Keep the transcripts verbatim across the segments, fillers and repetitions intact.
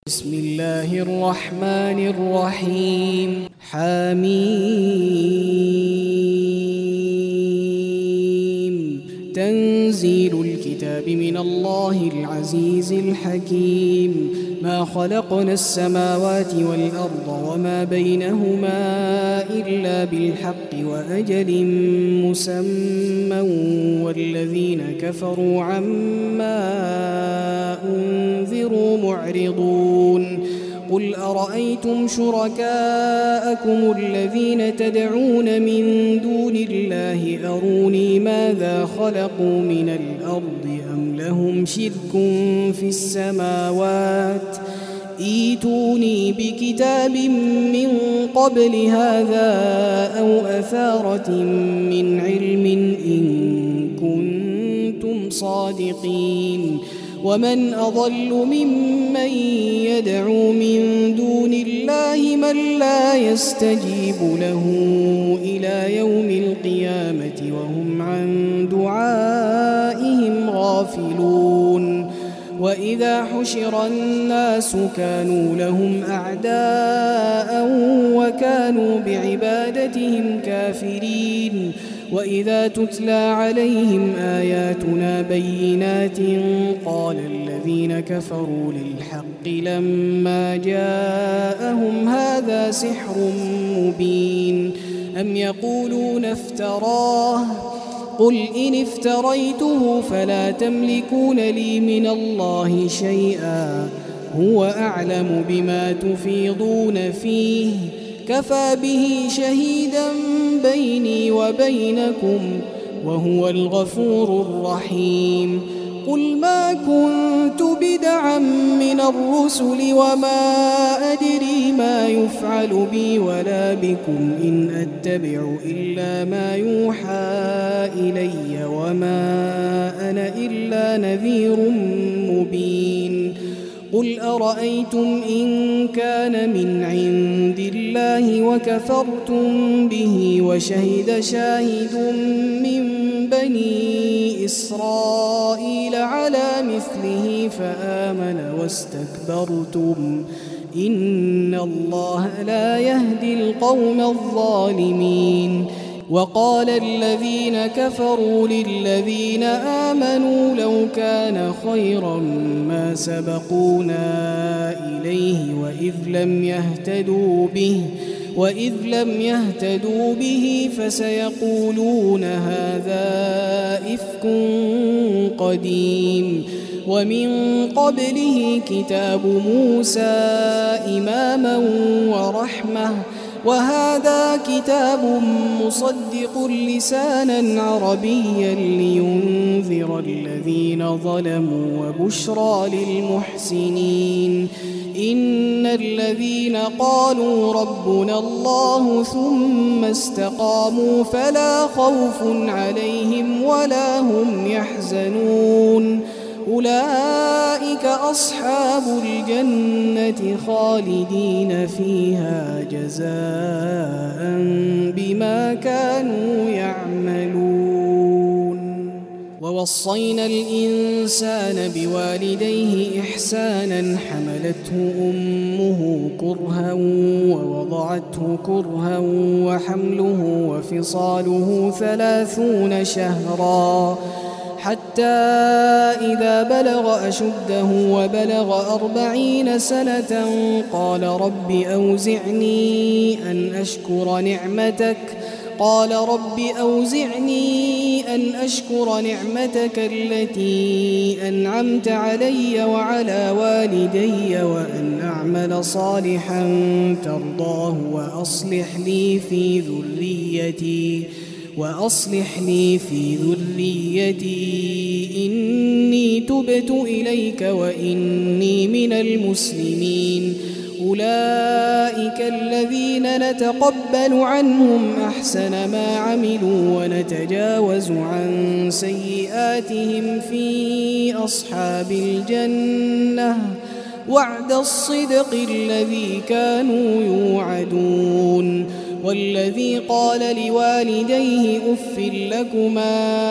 بسم الله الرحمن الرحيم حميم تنزيل الكتاب من الله العزيز الحكيم ما خلقنا السماوات والأرض وما بينهما إلا بالحق وأجل مسمى والذين كفروا عما أنذروا معرضون قل أرأيتم شركاءكم الذين تدعون من دون الله أروني ماذا خلقوا من الأرض أم لهم شرك في السماوات ائتوني بكتاب من قبل هذا أو أثارة من علم إن كنتم صادقين ومن أضل ممن يدعو من دون الله من لا يستجيب له إلى يوم القيامة وهم عن دعائهم غافلون وإذا حشر الناس كانوا لهم أعداء وكانوا بعبادتهم كافرين وإذا تتلى عليهم آياتنا بينات قال الذين كفروا للحق لما جاءهم هذا سحر مبين أم يقولون افتراه قل إن افتريته فلا تملكون لي من الله شيئا هو أعلم بما تفيضون فيه كفى به شهيدا بيني وبينكم وهو الغفور الرحيم قل ما كنت بدعا من الرسل وما أدري ما يفعل بي ولا بكم إن أتبع إلا ما يوحى إلي وما أنا إلا نذير مبين قل أرأيتم إن كان من عند الله وكفرتم به وشهد شاهد من بني إسرائيل على مثله فآمن واستكبرتم إن الله لا يهدي القوم الظالمين وقال الذين كفروا للذين آمنوا لو كان خيرا ما سبقونا إليه وإذ لم يهتدوا به وإذ لم يهتدوا به فسيقولون هذا إفك قديم ومن قبله كتاب موسى إماما ورحمة وهذا كتاب مصدق لسانا عربيا لينذر الذين ظلموا وبشرى للمحسنين إن الذين قالوا ربنا الله ثم استقاموا فلا خوف عليهم ولا هم يحزنون أولئك أصحاب الجنة خالدين فيها جزاء بما كانوا يعملون ووصينا الإنسان بوالديه إحسانا حملته أمه كرها ووضعته كرها وحمله وفصاله ثلاثون شهرا حتى إذا بلغ أشده وبلغ أربعين سنة قال رب أوزعني أن أشكر نعمتك قال رب أوزعني أن أشكر نعمتك التي أنعمت علي وعلى والدي وأن أعمل صالحا ترضاه وأصلح لي في ذريتي وأصلح لي في ذريتي إني تبت إليك وإني من المسلمين أولئك الذين نتقبل عنهم أحسن ما عملوا ونتجاوز عن سيئاتهم في أصحاب الجنة وعد الصدق الذي كانوا يوعدون والذي قال لوالديه أف لكما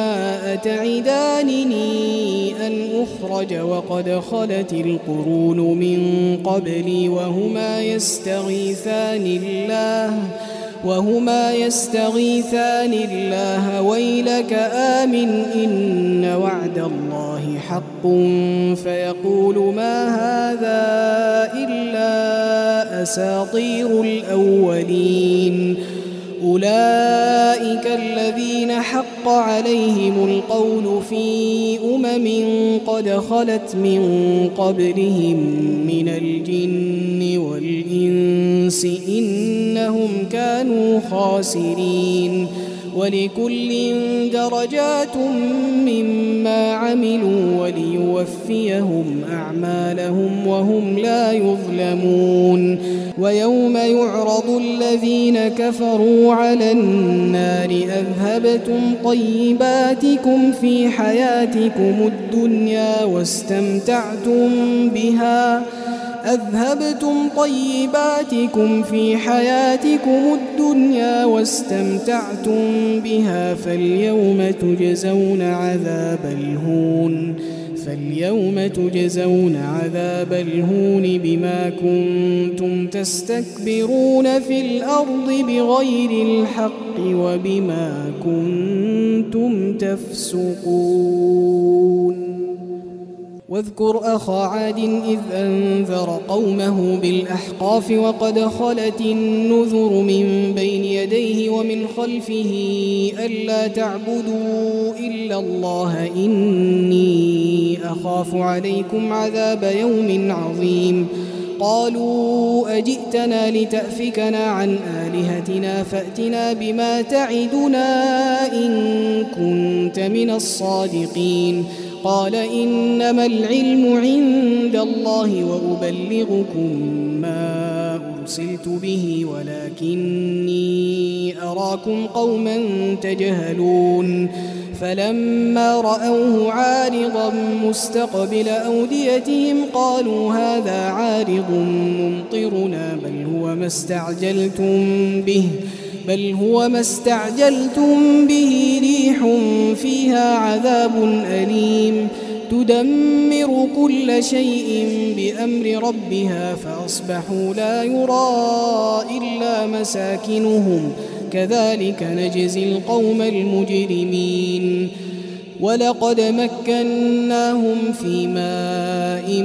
أتعدانني أن أخرج وقد خلت القرون من قبلي وهما يستغيثان الله وهما يستغيثان الله ويلك آمن إن وعد الله حق فيقول ما هذا إلا أساطير الأولين أولئك الذين حق عليهم القول في أمم قد خلت من قبلهم من الجن والإنس إنهم كانوا خاسرين ولكل درجات مما عملوا وليوفيهم أعمالهم وهم لا يظلمون ويوم يعرض الذين كفروا على النار أذهبتم طيباتكم في حياتكم الدنيا واستمتعتم بها أذهبتم طيباتكم في حياتكم الدنيا واستمتعتم بها فاليوم تجزون عذاب الهون فاليوم تجزون عذاب الهون بما كنتم تستكبرون في الأرض بغير الحق وبما كنتم تفسقون واذكر أخا عاد إذ أنذر قومه بالأحقاف وقد خلت النذر من بين يديه ومن خلفه ألا تعبدوا إلا الله إني أخاف عليكم عذاب يوم عظيم قالوا أجئتنا لتأفكنا عن آلهتنا فأتنا بما تعدنا إن كنت من الصادقين قال إنما العلم عند الله وأبلغكم ما أرسلت به ولكني أراكم قوما تجهلون فلما رأوه عارضا مستقبل أوديتهم قالوا هذا عارض ممطرنا بل هو ما استعجلتم به بل هو ما استعجلتم به ريح فيها عذاب أليم تدمر كل شيء بأمر ربها فأصبحوا لا يرى إلا مساكنهم كذلك نجزي القوم المجرمين ولقد مكناهم في ماء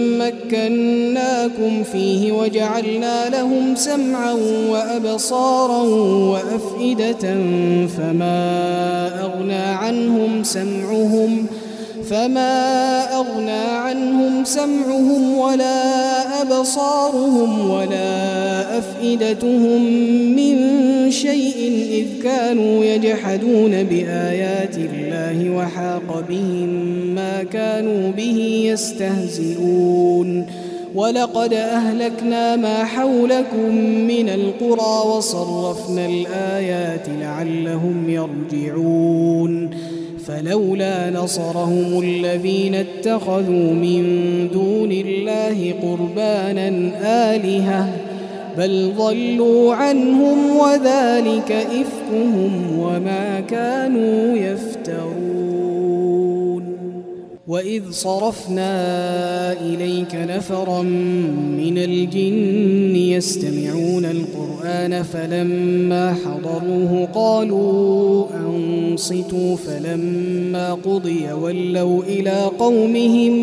مكناكم فيه وجعلنا لهم سمعا وأبصارا وأفئدة فما أغنى عنهم سمعهم فما أغنى عنهم سمعهم ولا أبصارهم ولا أفئدتهم من شيء إذ كانوا يجحدون بآيات الله وحاق بهم ما كانوا به يستهزئون ولقد أهلكنا ما حولكم من القرى وصرفنا الآيات لعلهم يرجعون فلولا نصرهم الذين اتخذوا من دون الله قربانا آلهة بل ضلوا عنهم وذلك إفكهم وما كانوا يفترون وإذ صرفنا إليك نفرا من الجن يستمعون القرآن فلما حضروه قالوا أنصتوا فلما قضي ولوا إلى قومهم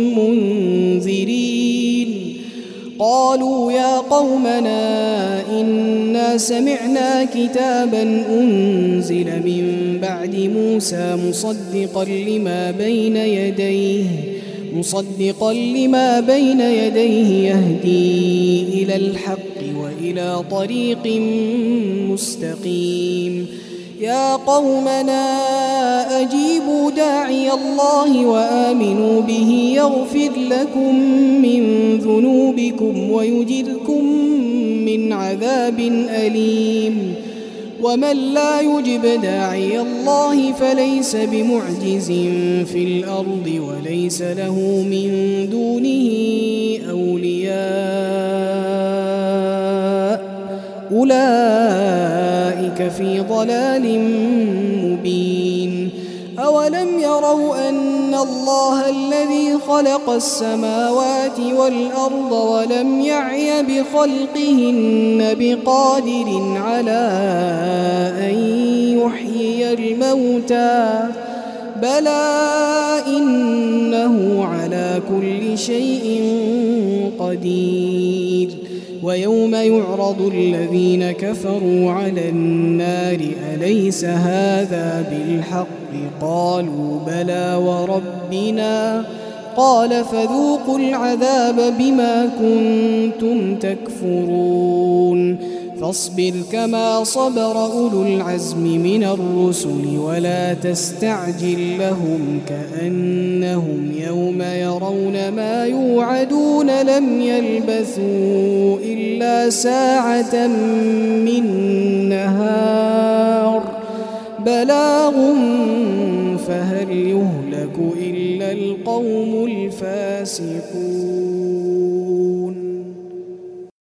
منذرين قالوا يا قومنا إنا سمعنا كتابا أنزل من بعد موسى مصدقا لما بين يديه مصدقا لما بين يديه يهدي إلى الحق وإلى طريق مستقيم يا قومنا أجيبوا داعي الله وآمنوا به يغفر لكم من ذنوبكم ويجركم من عذاب أليم ومن لا يجب داعي الله فليس بمعجز في الأرض وليس له من دونه أولياء أولئك أولئك في ضلال مبين أولم يروا أن الله الذي خلق السماوات والأرض ولم يعي بخلقهن بقادر على أن يحيي الموتى بلى إنه على كل شيء قدير ويوم يعرض الذين كفروا على النار أليس هذا بالحق قالوا بلى وربنا قال فذوقوا العذاب بما كنتم تكفرون فاصبر كما صبر أولو العزم من الرسل ولا تستعجل لهم كأنهم يوم يرون ما يوعدون لم يلبثوا إلا ساعة من نهار بلاغ فهل يهلك إلا القوم الفاسقون.